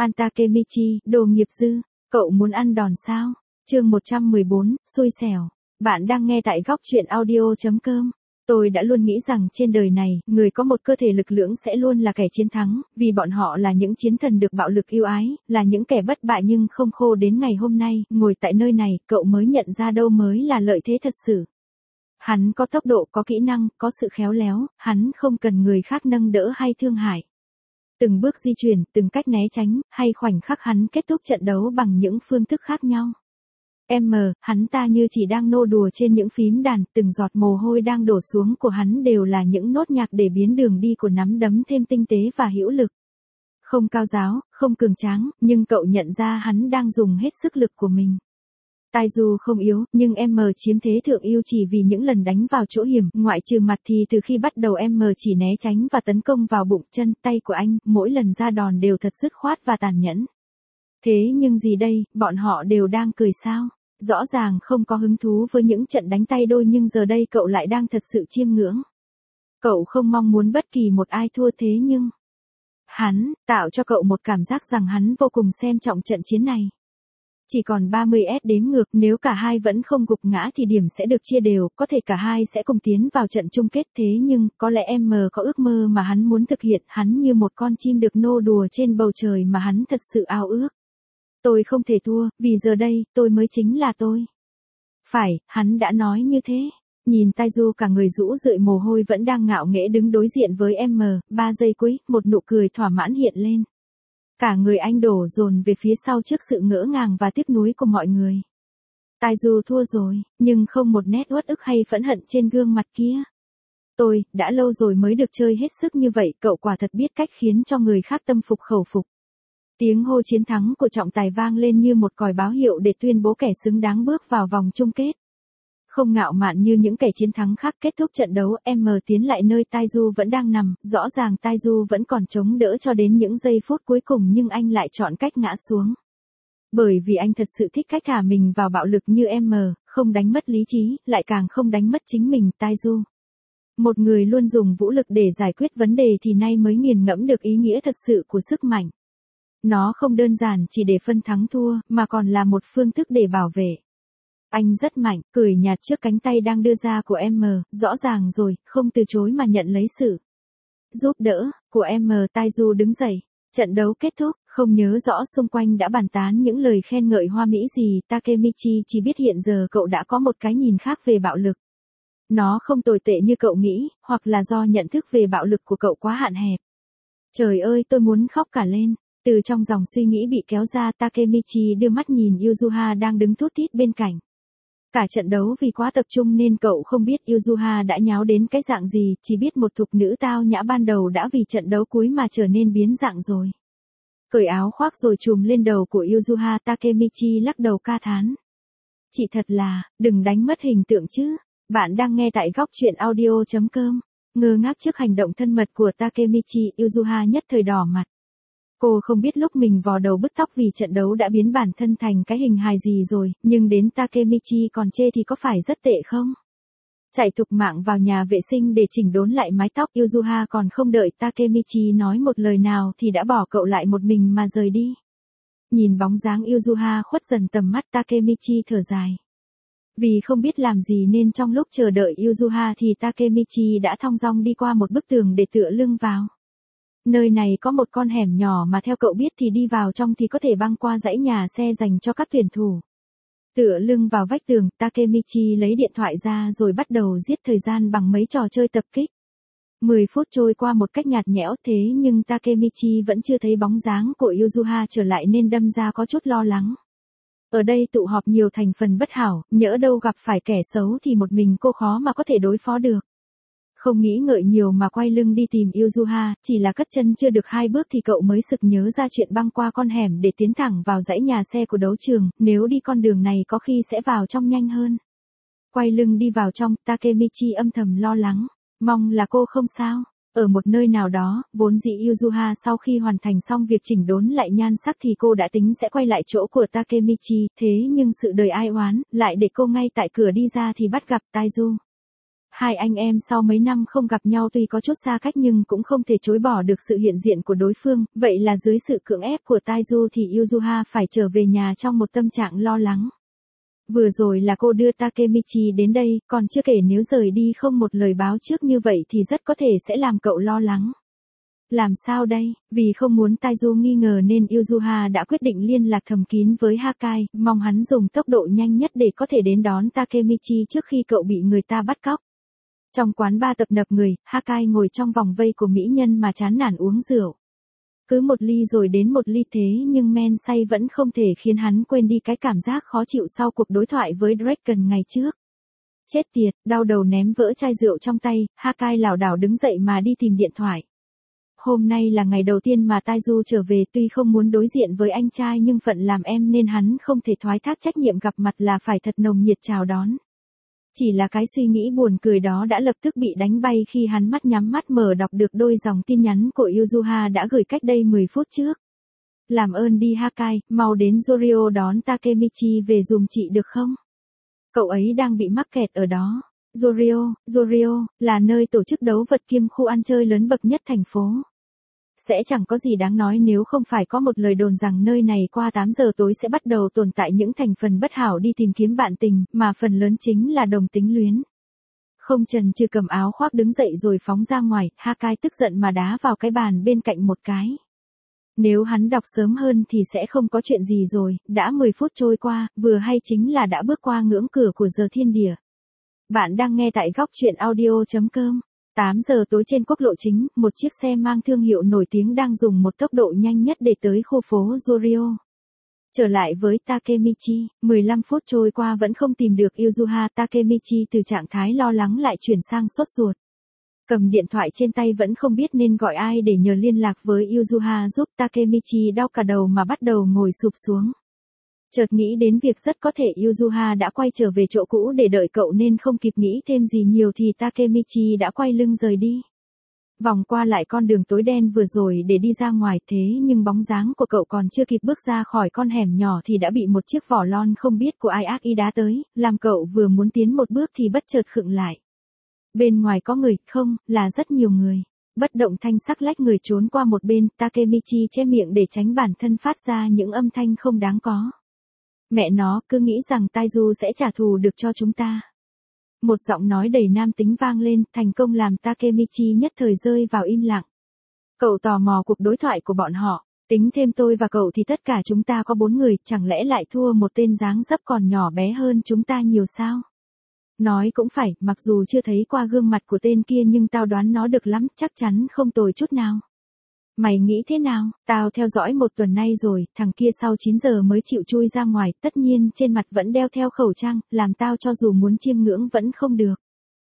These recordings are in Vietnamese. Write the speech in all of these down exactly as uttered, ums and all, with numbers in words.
An Takemichi, đồ nghiệp dư, cậu muốn ăn đòn sao? Chương một trăm mười bốn, xui xẻo. Bạn đang nghe tại góc truyện audio chấm com. Tôi đã luôn nghĩ rằng trên đời này, người có một cơ thể lực lưỡng sẽ luôn là kẻ chiến thắng, vì bọn họ là những chiến thần được bạo lực yêu ái, là những kẻ bất bại nhưng không khô. Đến ngày hôm nay, ngồi tại nơi này, cậu mới nhận ra đâu mới là lợi thế thật sự. Hắn có tốc độ, có kỹ năng, có sự khéo léo, hắn không cần người khác nâng đỡ hay thương hại. Từng bước di chuyển, từng cách né tránh, hay khoảnh khắc hắn kết thúc trận đấu bằng những phương thức khác nhau. M, hắn ta như chỉ đang nô đùa trên những phím đàn, từng giọt mồ hôi đang đổ xuống của hắn đều là những nốt nhạc để biến đường đi của nắm đấm thêm tinh tế và hữu lực. Không cao giáo, không cường tráng, nhưng cậu nhận ra hắn đang dùng hết sức lực của mình. Taiju không yếu, nhưng M chiếm thế thượng ưu chỉ vì những lần đánh vào chỗ hiểm, ngoại trừ mặt thì từ khi bắt đầu M chỉ né tránh và tấn công vào bụng, chân, tay của anh, mỗi lần ra đòn đều thật dứt khoát và tàn nhẫn. Thế nhưng gì đây, bọn họ đều đang cười sao? Rõ ràng không có hứng thú với những trận đánh tay đôi nhưng giờ đây cậu lại đang thật sự chiêm ngưỡng. Cậu không mong muốn bất kỳ một ai thua thế nhưng hắn tạo cho cậu một cảm giác rằng hắn vô cùng xem trọng trận chiến này. Chỉ còn ba mươi phút đếm ngược, nếu cả hai vẫn không gục ngã thì điểm sẽ được chia đều, có thể cả hai sẽ cùng tiến vào trận chung kết. Thế nhưng, có lẽ M có ước mơ mà hắn muốn thực hiện, hắn như một con chim được nô đùa trên bầu trời mà hắn thật sự ao ước. Tôi không thể thua, vì giờ đây, tôi mới chính là tôi. Phải, hắn đã nói như thế. Nhìn Taiju cả người rũ rượi mồ hôi vẫn đang ngạo nghễ đứng đối diện với M, ba giây cuối, một nụ cười thỏa mãn hiện lên. Cả người anh đổ dồn về phía sau trước sự ngỡ ngàng và tiếc nuối của mọi người. Taiju thua rồi, nhưng không một nét uất ức hay phẫn hận trên gương mặt kia. Tôi, đã lâu rồi mới được chơi hết sức như vậy, cậu quả thật biết cách khiến cho người khác tâm phục khẩu phục. Tiếng hô chiến thắng của trọng tài vang lên như một còi báo hiệu để tuyên bố kẻ xứng đáng bước vào vòng chung kết. Không ngạo mạn như những kẻ chiến thắng khác, kết thúc trận đấu, M tiến lại nơi Taiju vẫn đang nằm, rõ ràng Taiju vẫn còn chống đỡ cho đến những giây phút cuối cùng nhưng anh lại chọn cách ngã xuống. Bởi vì anh thật sự thích cách thả mình vào bạo lực như M, không đánh mất lý trí, lại càng không đánh mất chính mình. Taiju, một người luôn dùng vũ lực để giải quyết vấn đề thì nay mới nghiền ngẫm được ý nghĩa thật sự của sức mạnh. Nó không đơn giản chỉ để phân thắng thua, mà còn là một phương thức để bảo vệ. Anh rất mạnh, cười nhạt trước cánh tay đang đưa ra của M, rõ ràng rồi, không từ chối mà nhận lấy sự giúp đỡ của M. Taiju đứng dậy. Trận đấu kết thúc, không nhớ rõ xung quanh đã bàn tán những lời khen ngợi hoa mỹ gì. Takemichi chỉ biết hiện giờ cậu đã có một cái nhìn khác về bạo lực. Nó không tồi tệ như cậu nghĩ, hoặc là do nhận thức về bạo lực của cậu quá hạn hẹp. Trời ơi, tôi muốn khóc cả lên. Từ trong dòng suy nghĩ bị kéo ra, Takemichi đưa mắt nhìn Yuzuha đang đứng thút thít bên cạnh. Cả trận đấu vì quá tập trung nên cậu không biết Yuzuha đã nháo đến cái dạng gì, chỉ biết một thục nữ tao nhã ban đầu đã vì trận đấu cuối mà trở nên biến dạng rồi. Cởi áo khoác rồi trùm lên đầu của Yuzuha, Takemichi lắc đầu ca thán. Chị thật là, đừng đánh mất hình tượng chứ. Bạn đang nghe tại góc truyện audio chấm com. Ngơ ngác trước hành động thân mật của Takemichi, Yuzuha nhất thời đỏ mặt. Cô không biết lúc mình vò đầu bứt tóc vì trận đấu đã biến bản thân thành cái hình hài gì rồi, nhưng đến Takemichi còn chê thì có phải rất tệ không? Chạy thục mạng vào nhà vệ sinh để chỉnh đốn lại mái tóc, Yuzuha còn không đợi Takemichi nói một lời nào thì đã bỏ cậu lại một mình mà rời đi. Nhìn bóng dáng Yuzuha khuất dần tầm mắt, Takemichi thở dài. Vì không biết làm gì nên trong lúc chờ đợi Yuzuha thì Takemichi đã thong dong đi qua một bức tường để tựa lưng vào. Nơi này có một con hẻm nhỏ mà theo cậu biết thì đi vào trong thì có thể băng qua dãy nhà xe dành cho các tuyển thủ. Tựa lưng vào vách tường, Takemichi lấy điện thoại ra rồi bắt đầu giết thời gian bằng mấy trò chơi tập kích. mười phút trôi qua một cách nhạt nhẽo, thế nhưng Takemichi vẫn chưa thấy bóng dáng của Yuzuha trở lại nên đâm ra có chút lo lắng. Ở đây tụ họp nhiều thành phần bất hảo, nhỡ đâu gặp phải kẻ xấu thì một mình cô khó mà có thể đối phó được. Không nghĩ ngợi nhiều mà quay lưng đi tìm Yuzuha, chỉ là cất chân chưa được hai bước thì cậu mới sực nhớ ra chuyện băng qua con hẻm để tiến thẳng vào dãy nhà xe của đấu trường, nếu đi con đường này có khi sẽ vào trong nhanh hơn. Quay lưng đi vào trong, Takemichi âm thầm lo lắng, mong là cô không sao. Ở một nơi nào đó, vốn dĩ Yuzuha sau khi hoàn thành xong việc chỉnh đốn lại nhan sắc thì cô đã tính sẽ quay lại chỗ của Takemichi, thế nhưng sự đời ai oán, lại để cô ngay tại cửa đi ra thì bắt gặp Taiju. Hai anh em sau mấy năm không gặp nhau tuy có chút xa cách nhưng cũng không thể chối bỏ được sự hiện diện của đối phương, vậy là dưới sự cưỡng ép của Taiju thì Yuzuha phải trở về nhà trong một tâm trạng lo lắng. Vừa rồi là cô đưa Takemichi đến đây, còn chưa kể nếu rời đi không một lời báo trước như vậy thì rất có thể sẽ làm cậu lo lắng. Làm sao đây? Vì không muốn Taiju nghi ngờ nên Yuzuha đã quyết định liên lạc thầm kín với Hakai, mong hắn dùng tốc độ nhanh nhất để có thể đến đón Takemichi trước khi cậu bị người ta bắt cóc. Trong quán bar tập nập người, Hakai ngồi trong vòng vây của mỹ nhân mà chán nản uống rượu. Cứ một ly rồi đến một ly thế nhưng men say vẫn không thể khiến hắn quên đi cái cảm giác khó chịu sau cuộc đối thoại với Draken ngày trước. Chết tiệt, đau đầu ném vỡ chai rượu trong tay, Hakai lảo đảo đứng dậy mà đi tìm điện thoại. Hôm nay là ngày đầu tiên mà Taiju trở về, tuy không muốn đối diện với anh trai nhưng phận làm em nên hắn không thể thoái thác trách nhiệm gặp mặt là phải thật nồng nhiệt chào đón. Chỉ là cái suy nghĩ buồn cười đó đã lập tức bị đánh bay khi hắn mắt nhắm mắt mở đọc được đôi dòng tin nhắn của Yuzuha đã gửi cách đây mười phút trước. Làm ơn đi Hakai, mau đến Yorio đón Takemichi về giùm chị được không? Cậu ấy đang bị mắc kẹt ở đó. Yorio, Yorio, là nơi tổ chức đấu vật kiêm khu ăn chơi lớn bậc nhất thành phố. Sẽ chẳng có gì đáng nói nếu không phải có một lời đồn rằng nơi này qua tám giờ tối sẽ bắt đầu tồn tại những thành phần bất hảo đi tìm kiếm bạn tình, mà phần lớn chính là đồng tính luyến. Không chần chừ cầm áo khoác đứng dậy rồi phóng ra ngoài, Hakai tức giận mà đá vào cái bàn bên cạnh một cái. Nếu hắn đọc sớm hơn thì sẽ không có chuyện gì rồi, đã mười phút trôi qua, vừa hay chính là đã bước qua ngưỡng cửa của giờ thiên địa. Bạn đang nghe tại góc truyện audio chấm com. tám giờ tối trên quốc lộ chính, một chiếc xe mang thương hiệu nổi tiếng đang dùng một tốc độ nhanh nhất để tới khu phố Yorio. Trở lại với Takemichi, mười lăm phút trôi qua vẫn không tìm được Yuzuha, Takemichi từ trạng thái lo lắng lại chuyển sang sốt ruột. Cầm điện thoại trên tay vẫn không biết nên gọi ai để nhờ liên lạc với Yuzuha giúp. Takemichi đau cả đầu mà bắt đầu ngồi sụp xuống. Chợt nghĩ đến việc rất có thể Yuzuha đã quay trở về chỗ cũ để đợi cậu nên không kịp nghĩ thêm gì nhiều thì Takemichi đã quay lưng rời đi. Vòng qua lại con đường tối đen vừa rồi để đi ra ngoài, thế nhưng bóng dáng của cậu còn chưa kịp bước ra khỏi con hẻm nhỏ thì đã bị một chiếc vỏ lon không biết của ai ác ý đá tới, làm cậu vừa muốn tiến một bước thì bất chợt khựng lại. Bên ngoài có người, không, là rất nhiều người. Bất động thanh sắc lách người trốn qua một bên, Takemichi che miệng để tránh bản thân phát ra những âm thanh không đáng có. Mẹ nó, cứ nghĩ rằng Taiju sẽ trả thù được cho chúng ta. Một giọng nói đầy nam tính vang lên, thành công làm Takemichi nhất thời rơi vào im lặng. Cậu tò mò cuộc đối thoại của bọn họ, tính thêm tôi và cậu thì tất cả chúng ta có bốn người, chẳng lẽ lại thua một tên dáng dấp còn nhỏ bé hơn chúng ta nhiều sao? Nói cũng phải, mặc dù chưa thấy qua gương mặt của tên kia nhưng tao đoán nó được lắm, chắc chắn không tồi chút nào. Mày nghĩ thế nào? Tao theo dõi một tuần nay rồi, thằng kia sau chín giờ mới chịu chui ra ngoài, tất nhiên trên mặt vẫn đeo theo khẩu trang, làm tao cho dù muốn chiêm ngưỡng vẫn không được.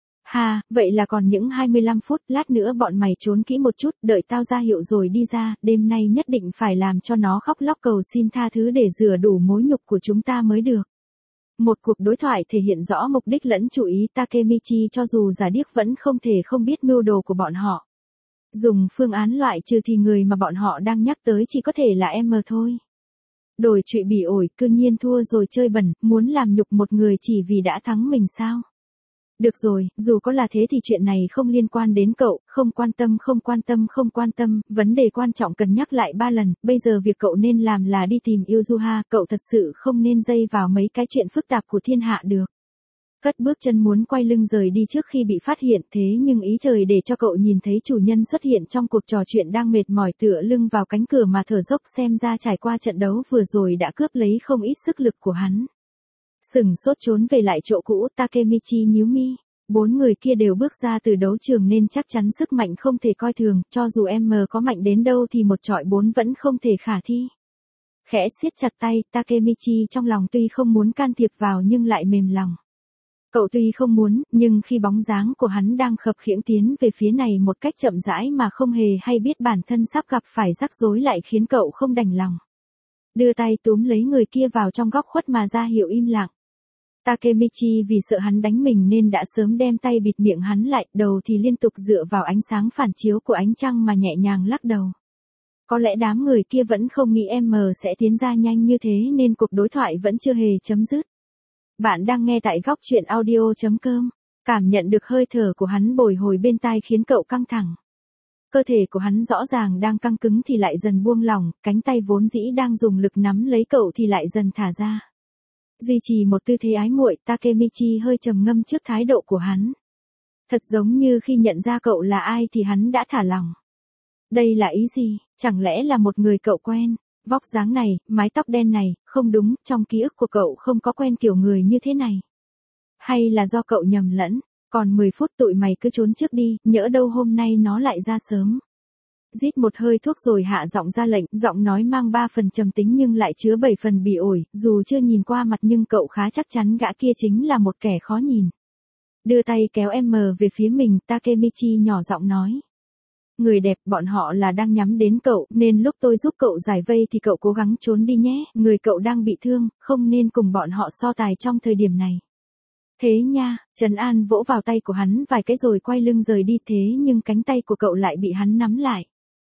Ha, vậy là còn những hai mươi lăm phút, lát nữa bọn mày trốn kỹ một chút, đợi tao ra hiệu rồi đi ra, đêm nay nhất định phải làm cho nó khóc lóc cầu xin tha thứ để rửa đủ mối nhục của chúng ta mới được. Một cuộc đối thoại thể hiện rõ mục đích lẫn chủ ý. Takemichi cho dù giả điếc vẫn không thể không biết mưu đồ của bọn họ. Dùng phương án loại trừ thì người mà bọn họ đang nhắc tới chỉ có thể là em thôi. Đổi trụy bỉ ổi, cư nhiên thua rồi chơi bẩn, muốn làm nhục một người chỉ vì đã thắng mình sao? Được rồi, dù có là thế thì chuyện này không liên quan đến cậu, không quan tâm không quan tâm không quan tâm, vấn đề quan trọng cần nhắc lại ba lần, bây giờ việc cậu nên làm là đi tìm Yuzuha, cậu thật sự không nên dây vào mấy cái chuyện phức tạp của thiên hạ được. Cất bước chân muốn quay lưng rời đi trước khi bị phát hiện, thế nhưng ý trời để cho cậu nhìn thấy chủ nhân xuất hiện trong cuộc trò chuyện đang mệt mỏi tựa lưng vào cánh cửa mà thở dốc, xem ra trải qua trận đấu vừa rồi đã cướp lấy không ít sức lực của hắn. Sừng sốt trốn về lại chỗ cũ, Takemichi nhíu mi. Bốn người kia đều bước ra từ đấu trường nên chắc chắn sức mạnh không thể coi thường, cho dù em có mạnh đến đâu thì một trọi bốn vẫn không thể khả thi. Khẽ siết chặt tay, Takemichi trong lòng tuy không muốn can thiệp vào nhưng lại mềm lòng. Cậu tuy không muốn, nhưng khi bóng dáng của hắn đang khập khiễng tiến về phía này một cách chậm rãi mà không hề hay biết bản thân sắp gặp phải rắc rối lại khiến cậu không đành lòng. Đưa tay túm lấy người kia vào trong góc khuất mà ra hiệu im lặng. Takemichi vì sợ hắn đánh mình nên đã sớm đem tay bịt miệng hắn lại, đầu thì liên tục dựa vào ánh sáng phản chiếu của ánh trăng mà nhẹ nhàng lắc đầu. Có lẽ đám người kia vẫn không nghĩ em sẽ tiến ra nhanh như thế nên cuộc đối thoại vẫn chưa hề chấm dứt. Bạn đang nghe tại góc truyện audio chấm com. Cảm nhận được hơi thở của hắn bồi hồi bên tai khiến cậu căng thẳng. Cơ thể của hắn rõ ràng đang căng cứng thì lại dần buông lỏng, cánh tay vốn dĩ đang dùng lực nắm lấy cậu thì lại dần thả ra. Duy trì một tư thế ái muội, Takemichi hơi trầm ngâm trước thái độ của hắn. Thật giống như khi nhận ra cậu là ai thì hắn đã thả lỏng. Đây là ý gì? Chẳng lẽ là một người cậu quen? Vóc dáng này, mái tóc đen này, không đúng, trong ký ức của cậu không có quen kiểu người như thế này. Hay là do cậu nhầm lẫn? Còn mười phút tụi mày cứ trốn trước đi, nhỡ đâu hôm nay nó lại ra sớm. Rít một hơi thuốc rồi hạ giọng ra lệnh, giọng nói mang ba phần trầm tính nhưng lại chứa bảy phần bỉ ổi, dù chưa nhìn qua mặt nhưng cậu khá chắc chắn gã kia chính là một kẻ khó nhìn. Đưa tay kéo em về phía mình, Takemichi nhỏ giọng nói. Người đẹp, bọn họ là đang nhắm đến cậu, nên lúc tôi giúp cậu giải vây thì cậu cố gắng trốn đi nhé, người cậu đang bị thương, không nên cùng bọn họ so tài trong thời điểm này. Thế nha, Trần An vỗ vào tay của hắn vài cái rồi quay lưng rời đi thế nhưng cánh tay của cậu lại bị hắn nắm lại.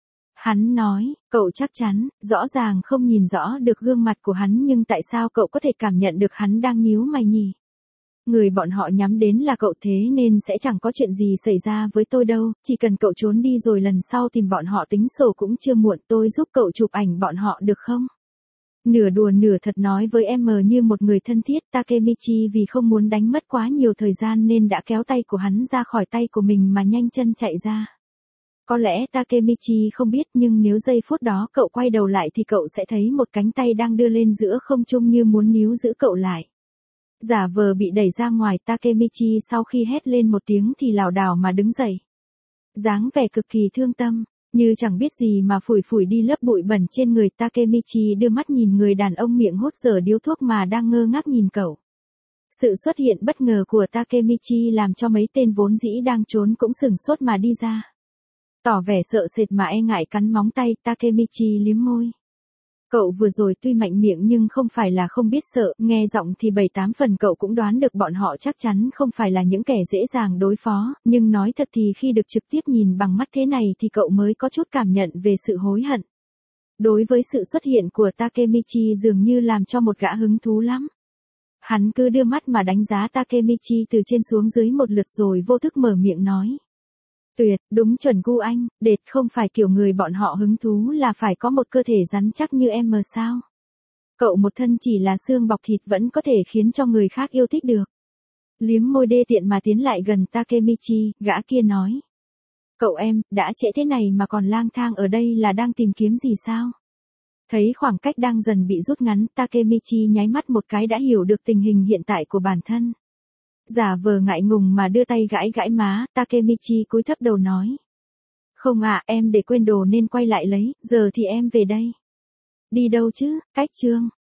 Hắn nói, cậu chắc chắn, rõ ràng không nhìn rõ được gương mặt của hắn nhưng tại sao cậu có thể cảm nhận được hắn đang nhíu mày nhỉ? Người bọn họ nhắm đến là cậu thế nên sẽ chẳng có chuyện gì xảy ra với tôi đâu, chỉ cần cậu trốn đi rồi lần sau tìm bọn họ tính sổ cũng chưa muộn, tôi giúp cậu chụp ảnh bọn họ được không? Nửa đùa nửa thật nói với em như một người thân thiết, Takemichi vì không muốn đánh mất quá nhiều thời gian nên đã kéo tay của hắn ra khỏi tay của mình mà nhanh chân chạy ra. Có lẽ Takemichi không biết nhưng nếu giây phút đó cậu quay đầu lại thì cậu sẽ thấy một cánh tay đang đưa lên giữa không trung như muốn níu giữ cậu lại. Giả vờ bị đẩy ra ngoài, Takemichi sau khi hét lên một tiếng thì lảo đảo mà đứng dậy. Dáng vẻ cực kỳ thương tâm, như chẳng biết gì mà phủi phủi đi lớp bụi bẩn trên người. Takemichi đưa mắt nhìn người đàn ông miệng hốt dở điếu thuốc mà đang ngơ ngác nhìn cậu. Sự xuất hiện bất ngờ của Takemichi làm cho mấy tên vốn dĩ đang trốn cũng sửng sốt mà đi ra. Tỏ vẻ sợ sệt mà e ngại cắn móng tay, Takemichi liếm môi. Cậu vừa rồi tuy mạnh miệng nhưng không phải là không biết sợ, nghe giọng thì bảy tám phần cậu cũng đoán được bọn họ chắc chắn không phải là những kẻ dễ dàng đối phó, nhưng nói thật thì khi được trực tiếp nhìn bằng mắt thế này thì cậu mới có chút cảm nhận về sự hối hận. Đối với sự xuất hiện của Takemichi dường như làm cho một gã hứng thú lắm. Hắn cứ đưa mắt mà đánh giá Takemichi từ trên xuống dưới một lượt rồi vô thức mở miệng nói. Tuyệt, đúng chuẩn gu anh, đệt không phải kiểu người bọn họ hứng thú là phải có một cơ thể rắn chắc như em mờ sao. Cậu một thân chỉ là xương bọc thịt vẫn có thể khiến cho người khác yêu thích được. Liếm môi đê tiện mà tiến lại gần Takemichi, gã kia nói. Cậu em, đã trễ thế này mà còn lang thang ở đây là đang tìm kiếm gì sao? Thấy khoảng cách đang dần bị rút ngắn, Takemichi nháy mắt một cái đã hiểu được tình hình hiện tại của bản thân. Giả vờ ngại ngùng mà đưa tay gãi gãi má, Takemichi cúi thấp đầu nói. Không à, em để quên đồ nên quay lại lấy, giờ thì em về đây. Đi đâu chứ, cách chương.